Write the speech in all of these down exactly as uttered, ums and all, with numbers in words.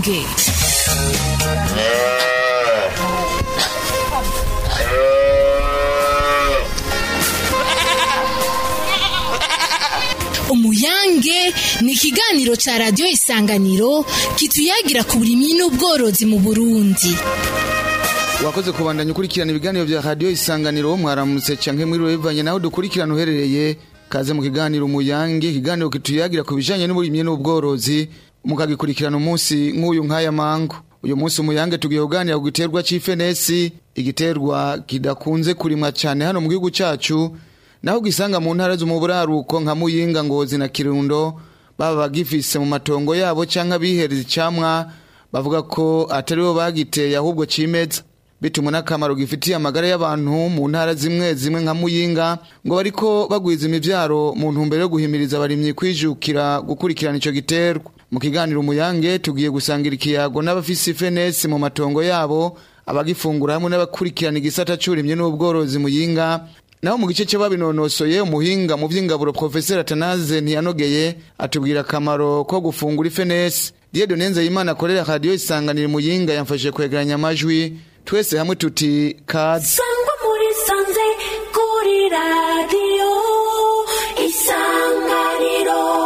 Umuyange. Umuyange ni ikiganiro ca Radio Isanganiro kituyagira ku burimyi n'ubworozi mu Burundi. Wakoze kubandanya ukurikirana ibiganiro vya Radio Isanganiro, mwaramutse canke mwiriwe bivanye naho dukurikirana uherereye. Kaze mu kiganiro Umuyange, ikiganiro kituyagira ku bijanye n'uburimyi n'ubworozi, mukagikurikirana umunsi nk'uyu nk'aya mangu. Uyu munsi Umuyange tugiye kuganira ku giterwa c'ifenesi, igiterwa kidakunze kurimwa cyane hano mu gihugu cacu, naho gisanga mu ntara zo mu buraruko nka Muyinga, Ngozi na Kirundo. Baba bagifise mu matongo yabo canke bihereza icamwa, bavuga ko atari bo bagiteye ahubwo cimeza. Bitumwe n'akamaro gifitiye amagara y'abantu mu ntara zimwe zimwe nka Muyinga, ngo bariko bagwiza imivyaro mu ntumbero yo guhimiriza abarimyi kwijukira gukurikirana ico giterwa. Mu kiganiro Umuyange tugiye gusangira ikiyago n'abafise ifenesi mu matongo yabo, abagifungura hamwe n'abakurikirana igisata c'uburimyi n'ubworozi Muyinga. Naho mu gice c'ababinonosoye, umuhinga mu vy'ingaburo Professeur Atanaze Ntiyanogeye atubwira akamaro ko gufungura ifenesi. Dieudonne Nzeyimana akorera Radio Isanganiro Muyinga yamfashije kwegeranya amajwi. Twese hamwe tuti kazi. Sangwa muri sanze kuri Radio Isanganiro.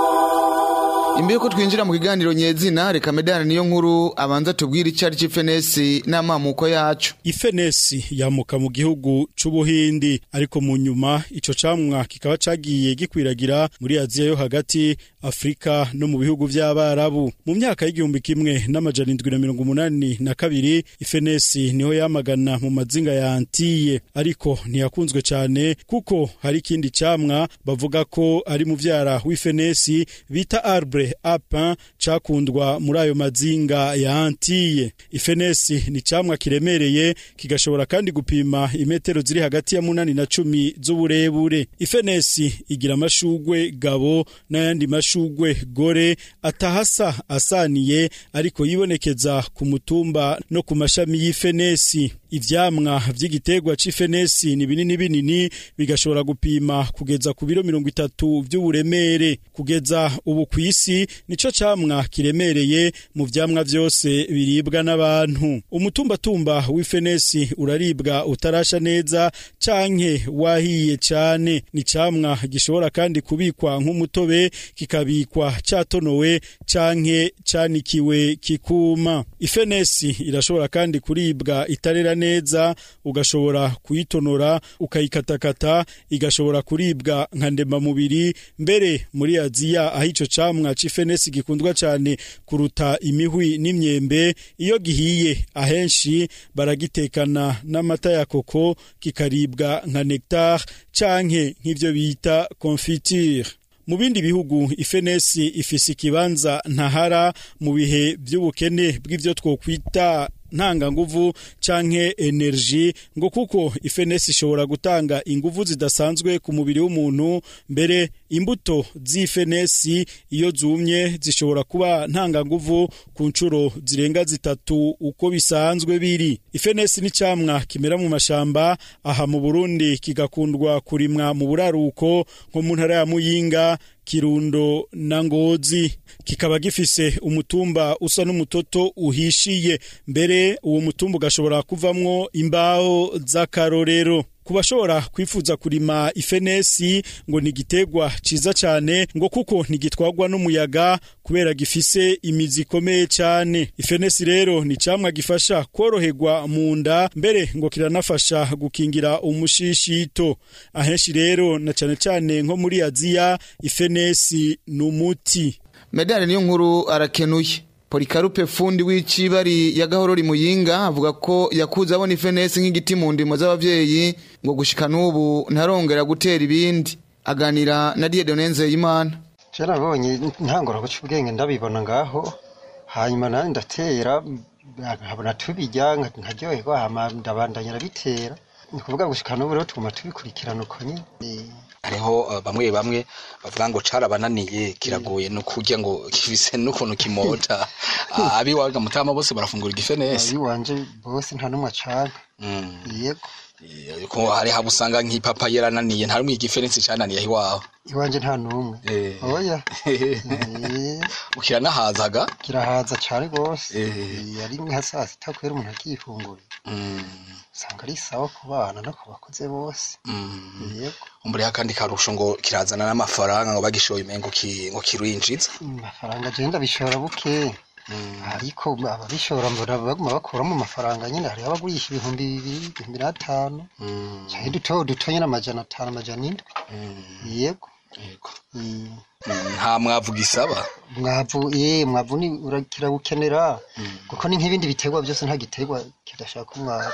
Imbere ko twinjira mu kiganiro nyezina, reka Medani niyo nkuru abanza tubwira icari c'ifenesi n'amamuko yacu. Ifenesi yamuka mu gihugu c'Ubuhindi, ariko mu nyuma ico camwa kikaba cagiye gikwiragira muri Aziya yo hagati, Afrika no mu bihugu vy'Abarabu. Mu myaka y'igihumbi kimwe n'amajana indwi na mirongo umunani na kabiri, ifenesi niho yamagana mu mazinga ya Antiye, ariko ntiyakunzwe cyane kuko hari ikindi camwa bavuga ko ari mu vyara w'ifenesi bita arbre apin cakundwa muri ayo mazinga ya Antiye. Ifenesi ni camwa kiremereye, kigashobora kandi gupima imetero ziri hagati ya munani na cumi z'uburebure. Ifenesi igira amashugwe gabo n'ayandi mashugwe gore atahasa asaniye, ariko yibonekeza ku mutumba no ku mashami y'ifenesi. Ivyamwa vy'igiterwa c'ifenesi ni binini binini, bigashobora gupima kugeza ku biro mirongo itatu vy'uburemere. Kugeza ubu kw'isi nico camwa kiremereye mu vyamwa vyose biribwa n'abantu. Umutumbatumba w'ifenesi uraribwa utarasha neza canke wahiye cane. Ni camwa gishobora kandi kubikwa nk'umutobe, kikabikwa catonowe canke canikiwe kikuma. Ifenesi irashobora kandi kuribwa itarera neza, ugashobora kuyitonora ukayikatakata, igashobora kuribwa nka ndema mubiri. Mbere muri Aziya aho ico camwa c'ifenesi gikundwa cyane kuruta imihwi n'imyembe, iyo gihiye ahenshi baragitekana n'amata ya koko, kikaribwa nka nectar canke nk'ivyo bita confiture. Mu bindi bihugu ifenesi ifise ikibanza ntahara mu bihe by'ubukene bw'ivyo twokwita ntanga nguvu canke energy, ngo kuko ifenesi ishobora gutanga inguvu zidasanzwe ku mubiri w'umuntu. Mbere imbuto z'ifenesi iyo zumye zishobora kuba ntanga nguvu ku ncuro zirenga zitatu uko bisanzwe biri. Ifenesi ni camwa kimera mu mashamba, aha mu Burundi kigakundwa kurimwa mu buraruko nko mu ntara ya Muyinga, Kirundo na Ngozi. Kikaba gifise umutumba usa n'umutoto uhishiye, mbere uwo mutumba ugashobora kuvamwo imbaho z'akarorero. Kubashobora kwifuza kurima ifenesi, ngo ni gitegwa ciza cyane, ngo kuko ntigitwagwa n'umuyaga kubera gifise imizi ikomeye cyane. Ifenesi rero ni camwa gifasha koroherwa mu nda, mbere ngo kiranafasha gukingira umushishito. Ahenshi rero na cyane cyane nko muri Aziya, ifenesi n'umuti. Medali niyo nkuru arakenuye. Polikarupe fundi w'icibari ya Gahorori Muyinga avuga ko yakuze abona ifenesi nk'igiti mu ndimo z'abavyeyi, ngo gushika n'ubu ntarongera gutera ibindi. Aganira na Dieudonne Nzeyimana. Carabonye ntangora guca ubwenge ndabibona ngaho, hanyuma nandi ndatera nkabona tubijya nkaryoherwa, hama ndabandanya bitera. Ni kuvuga gushika n'ubu rero tuguma tubikurikirana uko nyine. Hariho uh, bamwe bamwe bavuga ngo carabananiye kiragoye no kurya, ngo kifise n'ukuntu kimota. Abi waga mutama bose barafungura igifenesi. Abi wanje bose nta numwe acana. Mm. Yego. ko hari habusanga nk'ipapa yerananiye nta rumwe igiferensi cananiye iwawe iwanje nta numwe oya ukira nahazaga kirahaza cyane gose yari nka saa sita kwera umuntu akifungura usanga ari sawa ku bana no ku bakuze bose yego umbere yakandi karusho ngo kirazana n'amafaranga ngo bagishoye imengo ki ngo kirwinjiza amafaranga je ndabishora buke ariko ababishora mbona baguma bakuramo amafaranga nyine hari abagurisha ibihumbi bibiri ibihumbi n'atanu cyane duto dutonye n'amajana atanu amajana indwi yego yego nta mwavu gisaba mwavu eh mwavu ni urakira gukenera kuko ni nk'ibindi biterwa byose nta giterwa kidashaka umwavu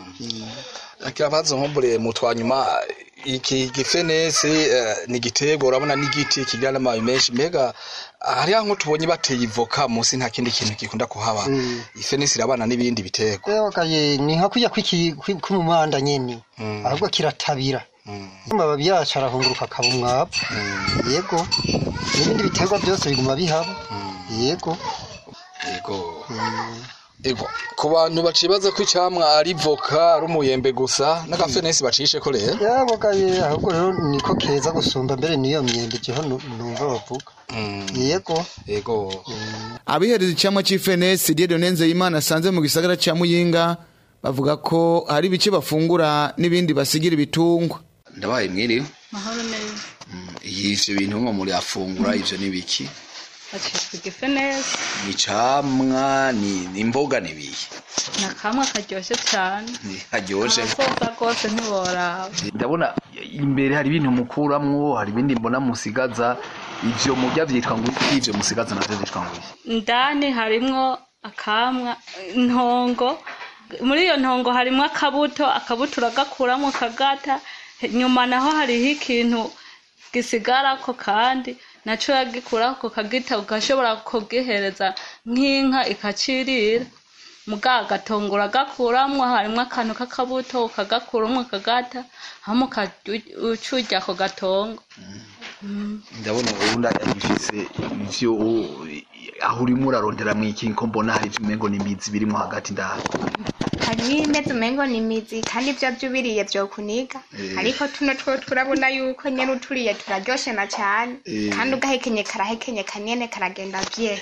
akabazo nkombure mutwanyuma iki gifenesi ni giterwa urabona n'igiti kigira n'amababi menshi mbega hari aho tubonye bateye ivoka munsi nta kindi kintu gikunda kuhaba ifenesi irabana n'ibindi biterwa eh wakaye ni hakuya kwiki kumumanda nyene ahubwo kiratabira amababi yacu arahunguruka akaba umwavu yego n'ibindi biterwa byose biguma bihaba yego yego ego ku bantu bacibaza ko icyamwa ari voka ari umuyembe gusa n'agafenesi bacishe ko rero yabogaye ahubwo rero niko keza gusumba mbere niyo myembe jeho numva bavuga yego yego abihereza icyamwa cy'ifenesi Dieudonne Nzeyimana asanze mu gisagara cya Muyinga bavuga ko hari bice bafungura n'ibindi basigira ibitungwa ndabaye mwiriwe mahoro neza ivyo bintu mu muri afungura ivyo nibiki Achishwe gifenesi ni camwa ni imboga nibiye nakamwa karyoshe cyane ni karyoshe koga kose ntiboraba ndabona imbere hari ibintu mukuramwo hari ibindi mbona musigaza ivyo murya vyitwa ngo ivyo musigaza navyo vyitwa ngo ndani harimwo akamwa ntongo muri iyo ntongo harimwo akabuto akabuto uragakuramo kagata nyuma naho hariho ikintu gisigara ko kandi naco yagikura ko kagita ugashobora kugihereza nk'inka ikacirira muga gatongora gakuramwe harimo akantu kakabuto ukagakuramo kagata hamo kacuja ko gatongo ndabona ubundi arifise ivyo aho urimo urarondera mwiki nko mbona hari imengo n'imizi birimo hagati ndaho hari imeze umengo n'imizi kandi ivyo byubiriye byo kuniga ariko tuno two turabona yuko nyene uturiye turaryoshe na cyane kandi ugahekenye karahekenye kanyene karagenda bye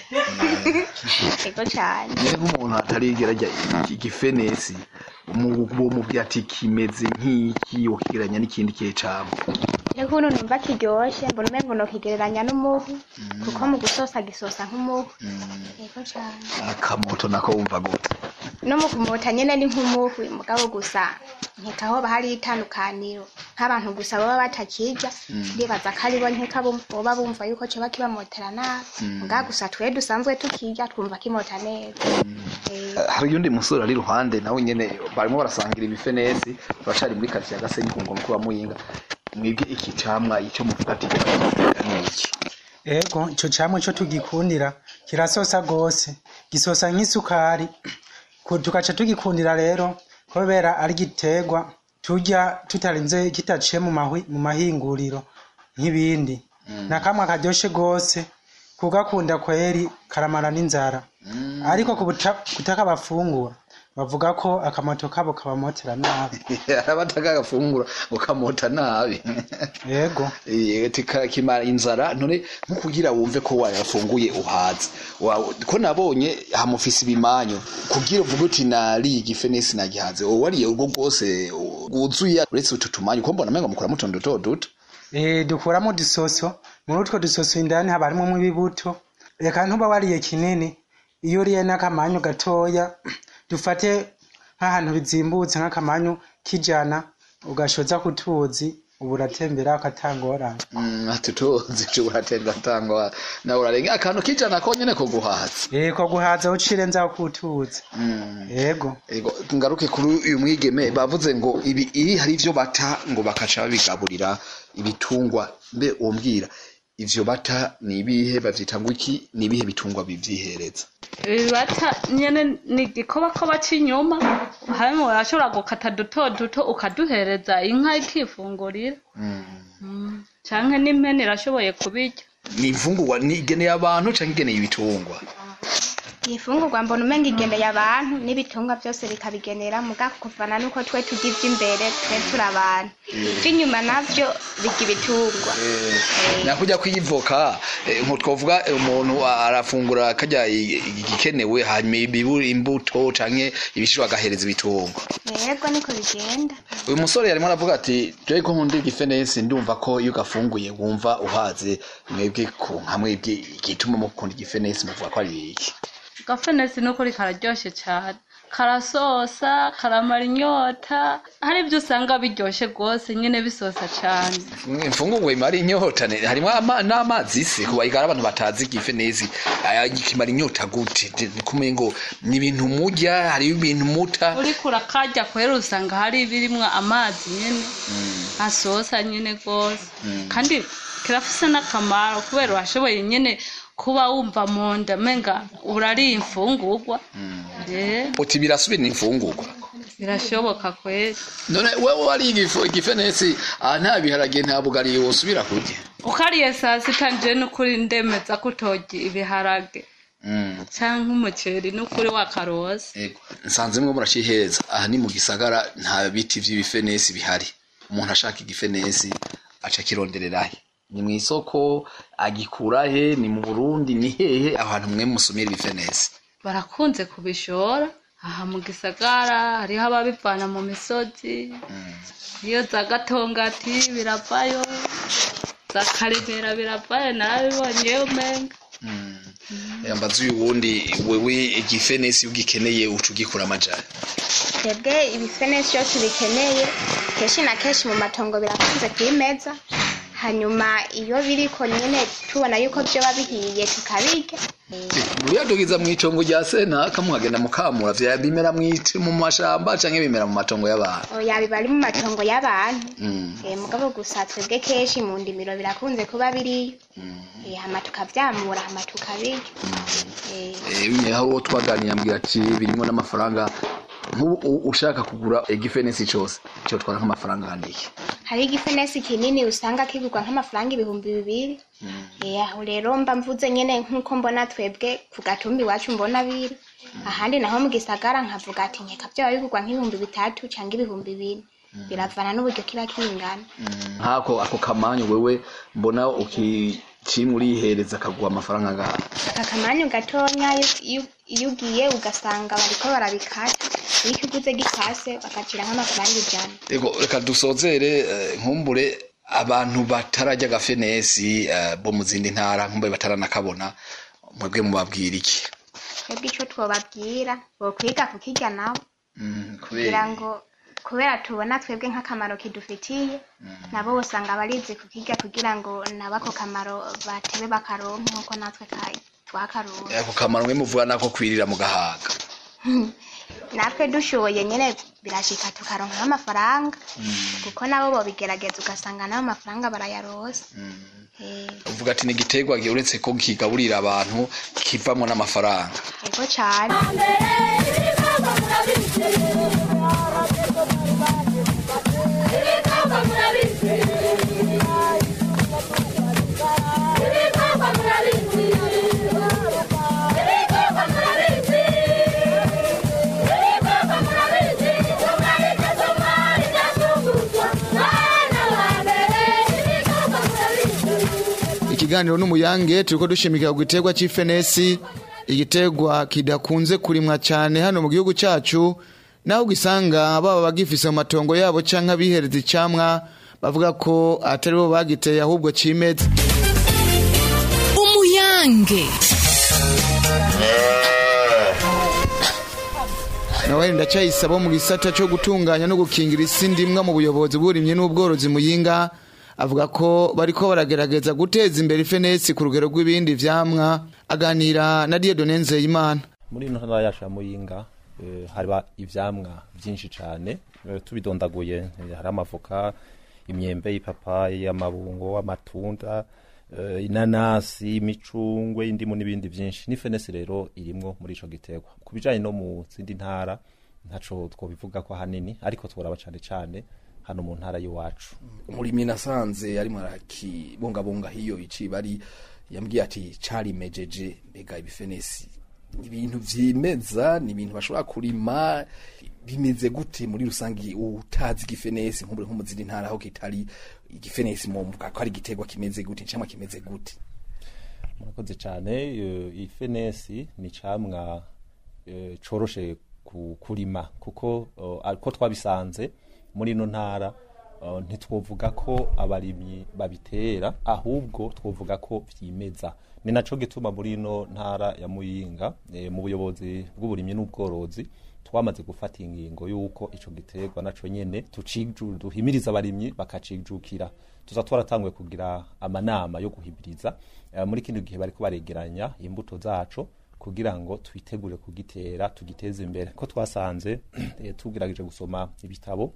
ego cyane nk'umuntu atarigera igifenesi mu mu byati kimeze nk'iki ukiranya n'ikindi kihe cyabo ego no numva kiryoshe mbona umengo no kigereranya n'umuhu kuko mu gusosa gisosa nk'umuhu ego cyane akamoto nako wumva gute no mu kumota nyene ni nk'umuhu mugabo gusa nkikaho bahari itandukaniro nk'abantu gusa baba batakirya ndibaza kari bo nkeka boba bumva yuko cyo bakibamotera na muga gusa twe dusanzwe tukirya twumva kimota neza hari yundi musore ari ruhande nawe nyene barimo barasangira ibifenesi bacari muri kati ya Gasenyi kungo mukuru wa Muyinga mwibwe iki camwa icyo muvuga ati iki ego ico camwa cyo tugikundira kirasosa gose gisosa nk'isukari tukaca tugikundira rero kubera ari gitegwa turya tutarinze kitaciye mu mahwi mu mahinguriro nk'ibindi nakamwe karyoshe gose kugakunda kweri karamara n'inzara ariko kutaka bafungura bavuga ko akamoto kabo kabamotera nabi abataka gafungura ukamota nabi yego tika kimara inzara none nkukugira wumve ko wayafunguye uhaze ko nabonye hamufisi bimanyo kugira uvuga uti nari igifenesi nagihaze o wariye ubwo bwose guzuye uretse ututumanyo ko mbona menga mukura mutondo toduto eh dukuramo dusoso muri utwo dusoso indani habarimo mu bibuto reka ntuba wariye kinini iyo uriye n'akamanyo gatoya dufate nk'ahantu bizimbutse nk'akamanyu kijana ugashoza kutuzi uburatembera akatangora mm atutozi cyo uratenga tangwa na urarenga akantu kijana ko nyene ko guhaza eh ko guhaza ucire nza kutuzi yego yego ngaruke kuri uyu mwigeme bavuze ngo ibi iri hari ivyo bata ngo bakaca bigaburira ibitungwa mbe umbwira ivyo bata nibihe bavyitangwa iki nibihe bitungwa bivyihereza bata nyene ni gikoba ko bacinyuma harimo urashobora gukata duto duto ukaduhereza inka ikifungurira mm canke n'impene irashoboye kubirya ni imfungurwa ni igeneye abantu canke igeneye ibitungwa ifungurwa mbona umenga igendeye abantu n'ibitungwa byose bikabigenera muga kuvana nuko twe tugize imbere twe turabana inyuma navyo biga ibitungwa nakujya kwivoka nko twovuga umuntu arafungura kajya igikenewe hanyuma ibibura imbuto canke ibishishwa agahereza ibitungwa yego niko bigenda uyu musore yarimo aravuga ati je ko nkunda igifenesi ndumva ko iyo gafunguye wumva uhaze mwebwe ko hamwe igituma mukunda igifenesi muvuga ko ari iki gafenesi nuko rikararyoshe cyane karasosa karamara inyota hari ibyo usanga biryoshe gose nyene bisosa cyane imfungurwa imara inyota harimo n'amazi se kuba igara abantu batazi igifenesi ayikimara inyota gute kumengo ni ibintu mujya hari ibintu muta uri kurakajya kwera usanga hari birimwe amazi nyene asosa nyene gose kandi kirafise n'akamaro kubera washoboye nyene kuba wumva monda menga urari imfungurwa eh uti birasubira imfungurwa birashoboka kweli none wewe wari igifenesi nta biharage nta bugari wosubira kurya ukariye saa sita nje n'ukuri ndemeza kutogi ibiharage mm cyangwa umuceri n'ukuri wakarose yego nsanze mwe murashiheza aha ni mu gisagara nta biti vy'ibifenesi bihari umuntu ashaka igifenesi aca kirondererahe ni mwisoko agikurahe ni mu Burundi ni hehe abantu mwe musumira ibifenesi barakunze kubishora aha mu gisagara hariho ababivana mu misozi iyo za Gatongati biravayo za Karemera biravayo narabibonye umenga yambaza uyu wundi wewe igifenesi ugikeneye ucugikura amajana twebwe ibifenesi byose bikeneye keshi na keshi mu matongo birakunze kwimeza hanyuma iyo biriko nyene tubona yuko byo babihiye tukabirya buriya dogiza mu itongo rya sena kamuhagenda mukamura vya bimera mwite mu mashamba canke bimera mu matongo y'abantu oya bibari mu matongo y'abantu eh mugabo gusa twebwe keshi mu ndimiro birakunze kuba biri eh hama tukavyamura hama tukabirya eh eh aho twaganiye ambwira ati birimo n'amafaranga ushaka kugura igifenesi cyose cyo twara nk'amafaranga handike hari igifenesi kinini usanga kigurwa nk'amafaranga ibihumbi bibiri eh aho rero mba mvuze nyene nkuko mbona twebwe ku gatumbi wacu mbona biri ahandi naho mu gisagara nkavuga ati nkeka byo bigurwa nk'ibihumbi bitatu cyangwa ibihumbi bibiri biravana n'uburyo kiba kingana hako ako kamanyo wewe mbona uki chimuri hereza kagwa amafaranga ngaha akamanyo gatonya iyo ugiye ugasanga bariko barabikata iki uguze gikase bakacira nk'amafaranga ijana ego reka dusozere nkumbure abantu batarajya gafenesi bo mu zindi ntara nkumbe bataranakabona mwebwe mubabwira iki twebwe ico twobabwira bo kwiga kukirya nabo kugira ngo kubera tubona twebwe nk'akamaro kidufitiye nabo usanga barize kukirya kugira ngo nabako kamaro batebe bakaronka nkuko natwe kai twakaronka ako kamaro mwe muvuga nako kwirira mu gahaga natwe dushoboye nyene birashika tukaronka amafaranga kuko nabo bo bigerageza ugasanga nabo amafaranga barayaroza uvuga ati nigiterwa uretse ko kigaburira abantu kivamwe n'amafaranga ego cyane Ikiganiro n'umuyange turiko dushimikira ku giterwa c'ifenesi igiterwa kidakunze kurimwa cyane hano mu gihugu cyacu naho gisanga baba bagifise mu matongo yabo canka bihereza icamwa bavuga ko atari bo bagiteye ahubwo cimeze umuyange nawe ndacayisaba mu gisata cyo gutunganya no gukingira isi ndimwa mu buyobozi bw'uburimyi n'ubworozi Muyinga avuga ko bariko baragerageza guteza imbere ifenesi ku rugero rw'ibindi vyamwa aganira na Dieudonne Nzeyimana muri ino ntara yacu ya Muyinga e, hariba ivyamwa byinshi cyane e, tubidondaguye e, hari amavoka imyembe ipapayi amabungo amatunda e, inanasi imicungwe indimu n'ibindi byinshi n'ifenesi rero irimwo muri ico giterwa kubijanye no mu zindi ntara ntaco twobivuga ko hanini ariko tworaba cyane cyane hano mu ntara y'Iwacu muri minasanze ari maraki bonga bonga hiyo icibari yambwiye ati cari mejeje mbega ibifenesi ibintu vyimeza ni ibintu bashobora kurima bimeze gute muri rusangi utazi igifenesi nk'umure nko mu zindi ntara aho kitari igifenesi mu mvuga ko ari igiterwa kimeze gute cyangwa kimeze gute? Murakoze cyane. Ifenesi ni camwa coroshe kurima kuko ko twabisanze muri no ntara ntitwovuga ko abarimyi babitera ahubwo twovuga ko vyimeza. Ni naco gituma muri no ntara ya Muyinga mu buyobozi bw'uburimyi n'ubworozi twamaze gufata ingingo yuko ico giterwa naco nyene tuciju duhimiriza abarimyi bakacijukira. Tuza twaratangwe kugira amanama yo guhimiriza uh, muri kindi gihe bariko baregeranya imbuto zaco kugira ngo twitegure kugitera tugiteze imbere. Ko twasanze tugirageje gusoma ibitabo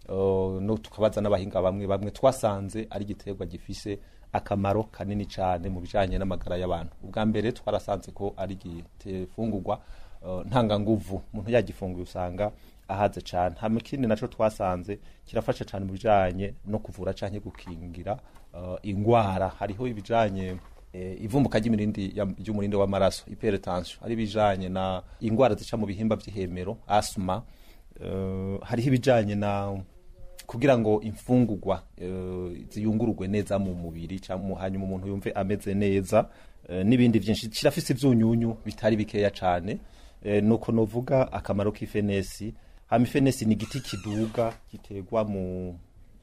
uh, no tukabaza n'abahinga bamwe bamwe twasanze ari giterwa gifise akamaro kanini cyane mu bijanye n'amagara y'abantu. Ubwa mbere twarasanze ko ari gifungurwa uh, ntanga nguvu umuntu yagifunguye usanga ahaze cyane. Hamwe kindi naco twasanze kirafasha cyane mu bijanye no kuvura canke gukingira uh, ingwara. Hariho ibijanye e, ivumbuka ry'imirindi y'umurinde w'amaraso hypertension, ari bijanye na ingwara zica mu bihimba vy'ihemero asthma. Uh, hariho ibijanye na kugira ngo imfungurwa uh, ziyungururwe neza mu mubiri cyangwa hanyuma umuntu yumve ameze neza uh, n'ibindi byinshi. Kirafise ivyunyunyu bitari bikeya cyane. Uh, nuko novuga akamaro k'ifenesi. Hama ifenesi ni igiti kiduga gitegwa mu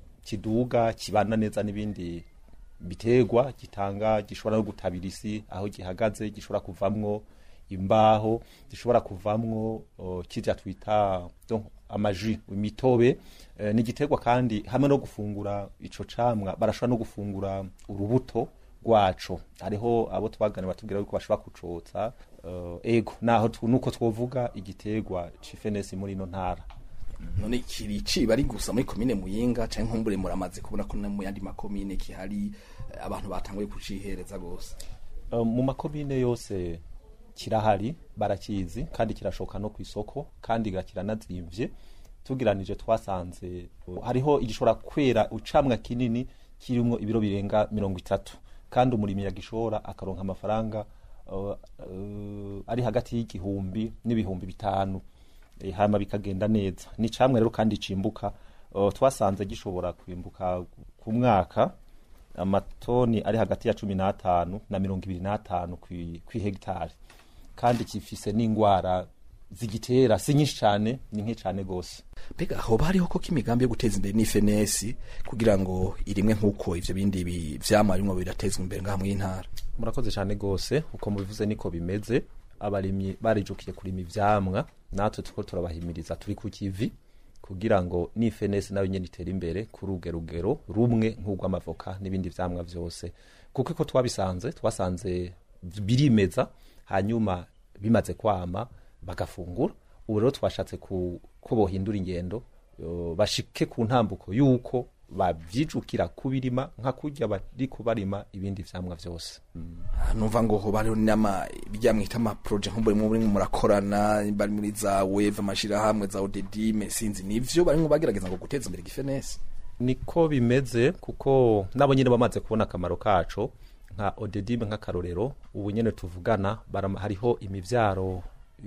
kiduga kibana neza n'ibindi bitegwa, gitanga gishobora no gutabira isi aho gihagaze, gishobora kuvamwo imbaho, gishobora kuvamwo uh, kirya twita donc amaji imitobe. Uh, ni gitegwa kandi hamwe no gufungura ico camwa barashobora no gufungura urubuto rwaco. Hariho abo twagane batubwira yuko bashobora kucotsa uh, ego naho nuko twovuga igitegwa c'ifenesi muri no ntara. None kiri ciba ari gusa muri komine Muyinga canke nkumbure muramaze kubona ko mu yandi makomine kihari abantu batanguye kucihereza gose? Uh, mu makomine yose kirahari barakizi kandi kirashoka no kwisoko kandi kiranazimvye. Tugiranije twasanze uh, hariho igishobora kwera ucamwa kinini kirimo ibiro birenga mirongo itatu kandi umurimi yagishora akaronka amafaranga uh, uh, ari hagati y'igihumbi n'ibihumbi bitanu. E, hama bikagenda neza. Ni camwe rero kandi cimbuka. Uh, twasanze gishobora kwimbuka ku mwaka amatoni ari hagati ya cumi n'atanu na mirongo ibiri n'atanu kwi hegitari kandi kifise n'ingwara zigitera si nyinshi cyane, ni nke cyane gose. Bega aho bariho ko kimigambi yo guteza imbere n'ifenesi kugira ngo irimwe nkuko ivyo bindi vyama bimwe biratezwa imbere ngaha mu intara? Murakoze cyane gose. Uko mubivuze niko bimeze. Abarimyi barijukiye kurima ivyamwa, natwe tuko turabahimiriza turi ku kivi kugira ngo n'ifenesi nayo nyene itere imbere kuri ugerugero rumwe nk'ugwa amavoka n'ibindi vyamwa vyose. Kuko ko twabisanze twasanze birimeza hanyuma bimaze kwama bagafungura. Ubu rero twashatse ku ko bohindura ingendo uh, bashike ku ntambuko yuko bavyijukira kubirima nka kurya bari kubarima ibindi vyamwa vyose. Mm. Numva ngo ho bari nama bijyamwita ama project nko muri murakorana bari muri za wave amashira hamwe za O D D M sinzi nivyo bari ngo bagerageza ngo guteza imbere igifenesi? Niko bimeze kuko nabo nyine bamaze kubona akamaro kaco nka O D D M nka karorero. Ubu nyene tuvugana hariho imivyaro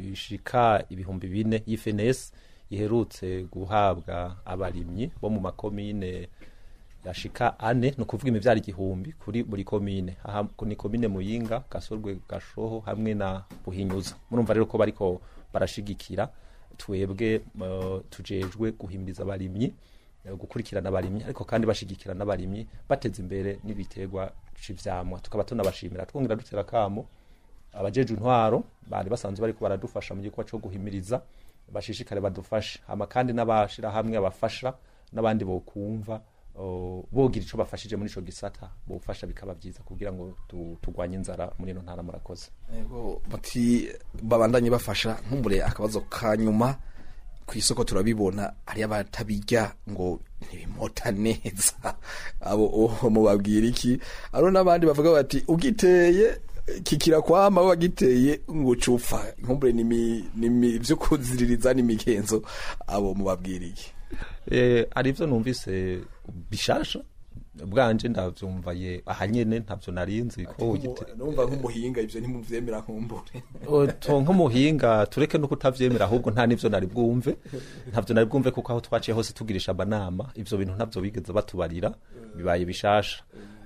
ishika ibihumbi bine y'ifenesi iherutse guhabwa abarimyi bo mu makomine yashika ane, no kuvuga imivyaro igihumbi kuri buri komine. Aha ni komine Muyinga, Gasorwe, Gashoho hamwe na Buhinyuza. Murumva rero ko bariko barashigikira twebwe uh, tujejwe guhimiriza abarimyi uh, gukurikirana abarimyi ariko kandi bashigikira n'abarimyi bateza imbere n'ibitegwa c'ivyamwa. Tukaba tunabashimira twongera dutera kamo abajeje intwaro bari basanzwe bariko baradufasha mu gikorwa cyo guhimiriza, bashishikare badufashe. Hama kandi n'abashira hamwe abafasha n'abandi bo kumva uh, bogira ico bafashije muri ico gisata bofasha bikaba byiza kugira ngo tugwanye inzara muri no ntara. Murakoze. Yego bati babandanye bafasha. Nkumbure akabazo kanyuma ku isoko turabibona ari abatabijya ngo ntibimota neza abo oho mubabwira iki? Aro nabandi bavuga bati ugiteye kikira kwama wagiteye ngo cufa. Nkumbure nimi nimi byo kuziririza n'imigenzo abo mubabwira iki? Eh arivyo numvise bishasha bwanje ndavyumva ye ahanyene ntavyo narinzi ko numva nk'umuhinga ivyo ntimuvyemera nkumbure to nk'umuhinga tureke no kutavyemera ahubwo nta nivyo nari bwumve ntavyo nari bwumve kuko aho twaciye hose tugirisha abanama ivyo bintu ntavyo bigeze batubarira bibaye bishasha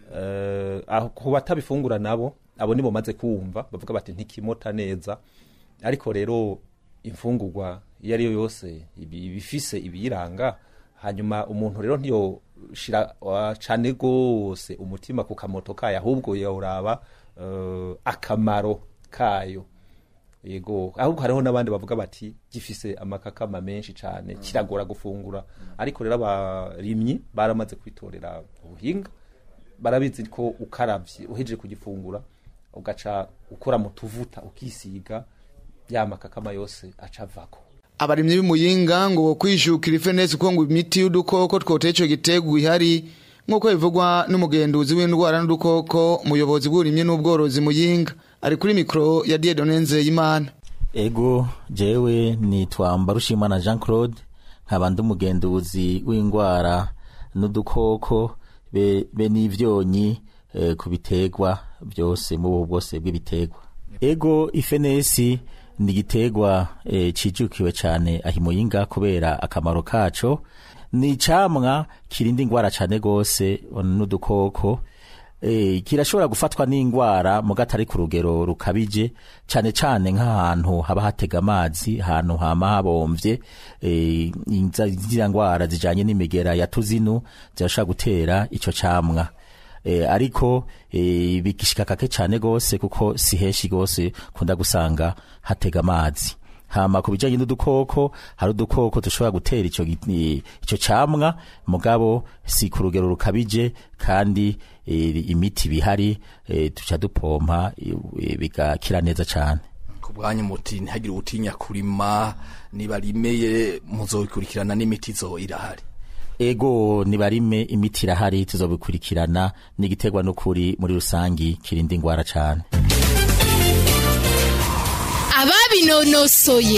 eh aho kuba tabifungura nabo abo nibo maze kumva bavuga bati ntikimota neza ariko rero imfungurwa iyo ariyo yose ibifise ibiranga hanyuma umuntu rero ntiyo shira cyane gose umutima ku kamoto kayo ahubwo yoraba uh, akamaro kayo yego ahubwo hariho nabandi bavuga bati gifise amakakama menshi cyane kiragora gufungura ariko rero abarimyi baramaze kwitorera ubuhinga barabizi ko ukaravye uhejeje kugifungura ugaca ukora mu tuvuta ukisiga ya makakama yose acavako. Abarimyi b'Imuyinga ngo kwishukira ifenesi ko ngo imiti y'udukoko twoteco gitego ihari nkuko bivugwa n'umugenduzi w'indwara n'udukoko muyobozi bw'uburimyi n'ubworozi Muyinga ari kuri mikro ya Dieudonne Nzeyimana. Ego jewe nitwa Mbarushimana Jean Claude nkaba ndumugenduzi w'indwara n'udukoko be, be n'ivyonyi eh, ku bitegwa byose mu bwose bw'ibitegwa. Ego ifenesi ni gitegwa e, cijukiwe cyane ahimuyinga kubera akamaro kaco ni camwa kirindi ingwara cyane gose n'udukoko e, kirashobora gufatwa n'ingwara mu gatari ku rugero rukabije cyane cyane nk'ahantu haba hatega amazi ahantu hama habomvye e, inzira ngwara zijanye n'imigera ya tuzinu zirashobora gutera ico camwa. E, ariko e, bigishika kake cyane gose kuko si heshi gose kunda gusanga hatega amazi. Hama kubijanye n'udukoko hari udukoko dushobora gutera ico ico camwa mugabo si ku rugero rukabije kandi e, imiti bihari e, tuca dupompa e, bigakira neza cyane. Kubwanyu muti ntihagire ubutinya kurima niba rimeye muzobikurikirana n'imiti zo irahari. Ego nibarime imiti irahari tuzobikurikirana n'igitegwa no kuri muri rusangi kirindi ingwara cyane. Ababinonosoye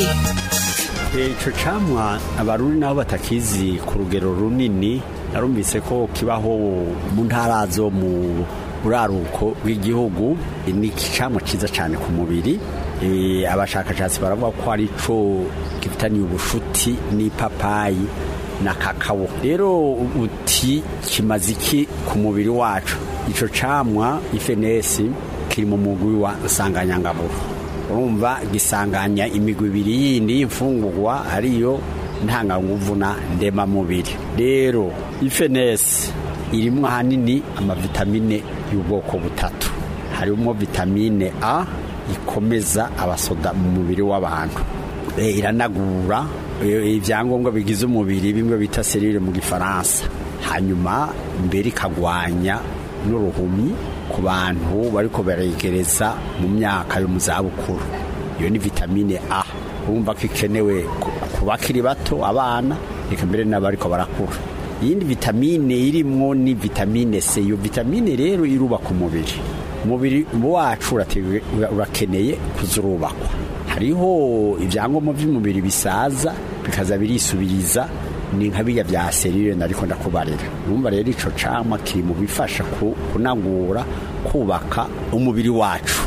ico camwa abarundi nabo batakizi ku rugero runini narumvise ko kibaho mu ntara zo mu buraruko bw'igihugu ni camwa ciza cyane ku mubiri. E, abashakashatsi baravuga ko ari co gifitaniye ubushuti n'ipapayi na kakao. Rero uti kimaziki ku mubiri wacu ico camwa ifenesi kiri mu mugwi wa nsanganyangaburo urumva gisanganya imigwi ibiri yindi imfungurwa ariyo ntanganguvu na ndema mubiri. Rero ifenesi irimwo hanini amavitamine y'ubwoko butatu harimo vitamine A ikomeza abasoda mu mubiri w'abantu e, iranagura ivyangombwa bigize umubiri bimwe bita selile mu gifaransa hanyuma mbere ikagwanya n'uruhumi ku bantu bariko baregereza mu myaka yo mu zabukuru. Iyo ni vitamine A urumva ko ikenewe ku bakiri bato abana reka mbere n'abariko barakura. Iyindi vitamine irimwo ni vitamine C. Iyo vitamine rero irubaka umubiri umubiri wacu urakeneye kuzurubakwa. Hariho ivyangombwa by'umubiri bisaza bikaza birisubiriza ni nka biya bya selile nariko ndakubarira. Urumva rero ico camwa kiri mu bifasha kunagura kubaka umubiri wacu.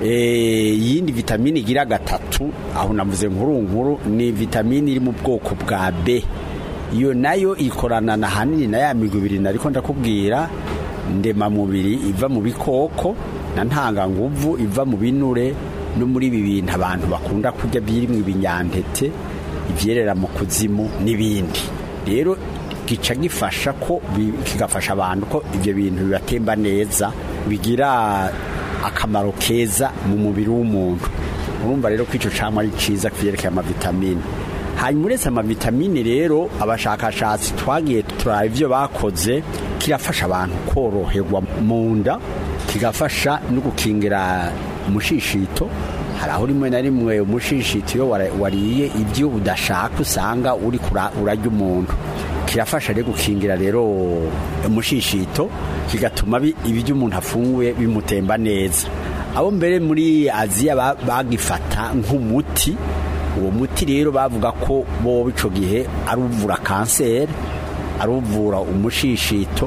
Eh yindi vitamine igira gatatu aho navuze nkuru nkuru ni vitamine iri mu bwoko bwa B. Iyo nayo ikorana na hanini na ya migubiri nariko ndakubwira ndema mubiri iva mu bikoko na ntanga nguvu iva mu binure no muri ibi bintu abantu bakunda kurya byirimwe ibinyantete ivyerera mu kuzimu n'ibindi. Rero gica gifasha ko kigafasha abantu ko ivyo bintu bibatemba neza bigira akamaro keza mu mubiri w'umuntu. Urumva rero ko ico camwa ari ciza kuvyerekeye amavitamine. Hanyuma uretse amavitamine rero abashakashatsi twagiye turaba ivyo bakoze kirafasha abantu koroherwa mu nda kigafasha no gukingira umushishito. Hari aho rimwe na rimwe umushishito iyo wariye ibyo udashaka usanga uri urarya umuntu. Kirafasha rero gukingira rero umushishito kigatuma ibyo umuntu afunguye bimutemba neza. Abo mbere muri Aziya bagifata nk'umuti. Uwo muti rero bavuga ko bo bico gihe aruvura kanseri aruvura umushishito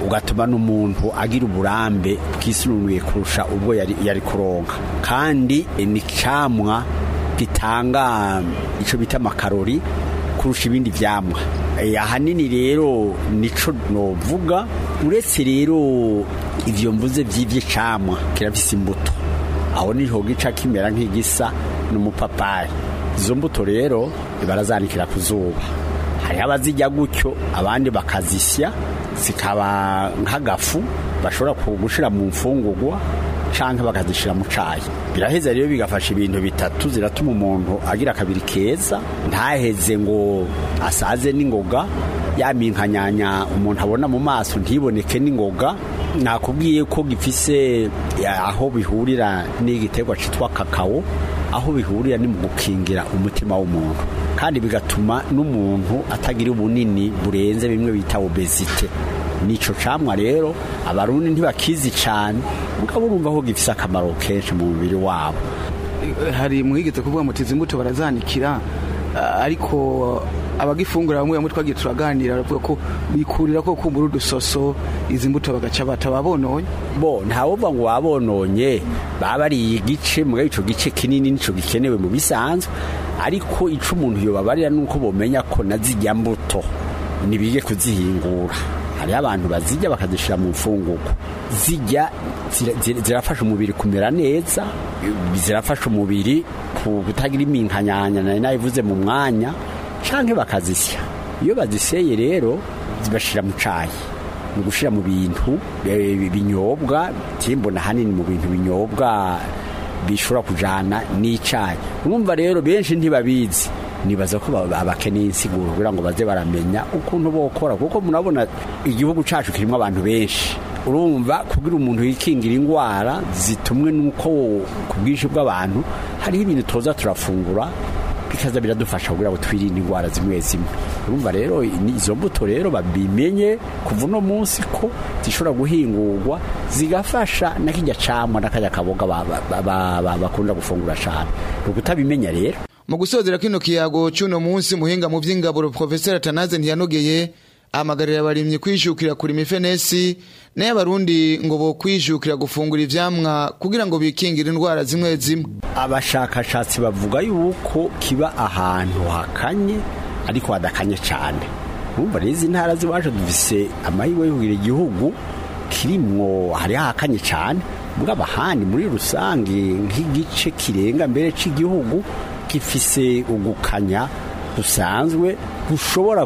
ugatuma n'umuntu agira uburambe bwisununuye kurusha ubwo yari yari kuronka kandi ni camwa gitanga ico bita makarori kurusha ibindi vyamwa ahanini rero nico novuga uretse rero ivyo mvuze vy'ivye camwa kirafise imbuto aho niho gica kimera nk'igisa n'umupapayi izo mbuto rero barazanikira ku zuba hari abazijya gutyo abandi bakazisya zikaba nk'agafu bashobora gushira mu mfungurwa canke bakazishira mu cayi biraheza rero bigafasha ibintu bitatu ziratuma umuntu agira kabiri keza ntaheze ngo asaze n'ingoga yaminkanyanya umuntu abona mu maso ntiboneke n'ingoga nakubwiye ko gifise aho bihurira n'igiterwa citwa kakao aho bihurira ni mu gukingira umutima w'umuntu kandi bigatuma n'umuntu atagira ubunini burenze bimwe bita obesite nico camwa rero abarundi ntibakizi cyane mugabo urumva ko gifise akamaro kenshi mu mubiri wabo hari mwigeze kuvuga muti imbuto barazanikira ariko abagifungura bamwe bamwe twagiye turaganira baravuga ko bikurira ko kumbura udusoso izi mbuto bagaca batababononye bo ntawuva ngo wabononye baba ari igice mugabo ico gice kinini nico gikenewe mu bisanzwe ariko ico umuntu yobabarira nuko bomenya ko nazijya mbuto nibige kuzihingura hari abantu bazijya bakazishira mu mfunguko zijya zirafasha umubiri kumera neza zirafasha umubiri kutagira iminkanyanya nayivuze mu mwanya canke bakazisya iyo baziseye rero zibashira mu cayi mu gushira mu bintu binyobwa timbona hanini mu bintu binyobwa bishobora kujana n'icayi urumva rero benshi ntibabizi nibaza ko abakeneye insiguro kugira ngo baze baramenya ukuntu bokora kuko murabona igihugu cacu kirimo abantu benshi urumva kugira umuntu yikingira ingwara zitumwe nuko kubwishi bw'abantu hari ibintu toza turafungura bikaza biradufasha kugira ngo twirinde ingwara zimwe zimwe urumva rero izo mbuto rero babimenye kuva no munsi ko zishobora guhingurwa zigafasha nakijya camwa nakajya kaboga bakunda gufungura cyane ukutabimenya rero mu gusozera kino kiyago cy'uno munsi muhinga mu vy'ingaburo Professor Atanaze ntiyanogeye amagarira abarimyi kwijukira kuri mifenesi naye abarundi ngo bo kwijukira gufungura ivyamwa kugira ngo bikingire indwara zimwe zimwe abashakashatsi bavuga yuko kiba ahantu hakanye ariko hadakanye cyane urumva n'izi ntara ziwaje dufise amahirwe yo kugira igihugu kirimwo hari hakanye cyane mugabo ahandi muri rusange nk'igice kirenga mbere c'igihugu gifise ugukanya dusanzwe gushobora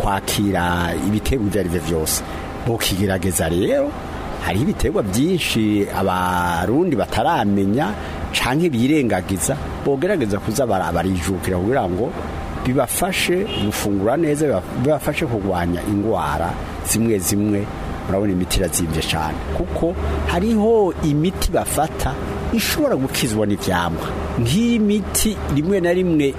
kwakira ibitego ibyo ari byo byose bukigerageza rero hari ibitego byinshi abarundi bataramenya canke birengagiza bogerageza kuza barijukira kugira ngo bibafashe gufungura neza bibafashe kurwanya ingwara zimwe zimwe murabona imiti irazimvye cyane kuko hariho imiti bafata ishobora gukizwa n'ivyamwa nk'imiti rimwe na rimwe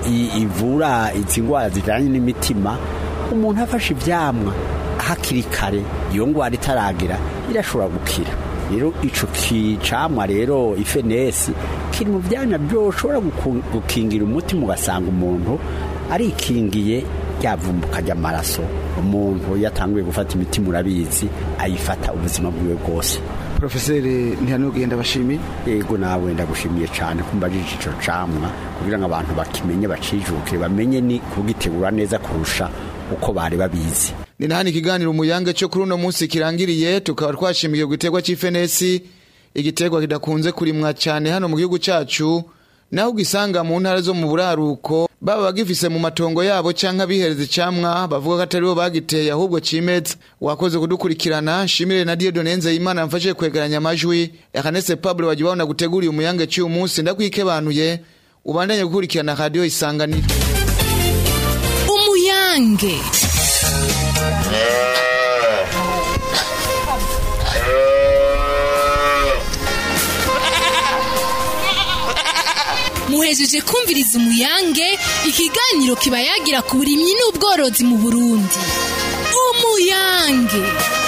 ivura izi ngwara zijanye n'imitima umuntu afashe ivyamwa hakiri kare iyo ngwara itaragira irashobora gukira rero ico kicamwa rero ifenesi kiri mu vyanya byoshobora gukingira umutima ugasanga umuntu arikingiye yavumbuka ry'amaraso umuntu yatanguye gufata imiti murabizi ayifata ubuzima bwiwe bwose Profeseri ntiyanogenda bashimiye yego nawe ndagushimiye cyane kumbajije ico camwa kugira ngo abantu bakimenye bacijuke bamenye ni kugitegura neza kurusha uko bari babizi ni nahani ikiganiro umuyange cyo kuri uno munsi kirangiriye tukaba twashimiye gutegwa c'ifenesi igitegwa kidakunze kurimwa cyane hano mu gihugu cacu naho ugisanga mu ntara zo mu buraruko baba bagifise mu matongo yabo canka bihereza camwa bavuga ko atari bo bagiteye ahubwo cimeza wakoze kudukurikirana shimire na Dieudonne Nzeyimana mfashe kwegeranya amajwi Akanese Pablo wajibana gutegura umuyange cy'uyu munsi ndakwikebanuye ubandanye gukurikirana radio Isanganiro umuyange muhejeje kumviriza umuyange ikiganiro kiba yagira ku burimyi n'ubworozi mu Burundi umuyange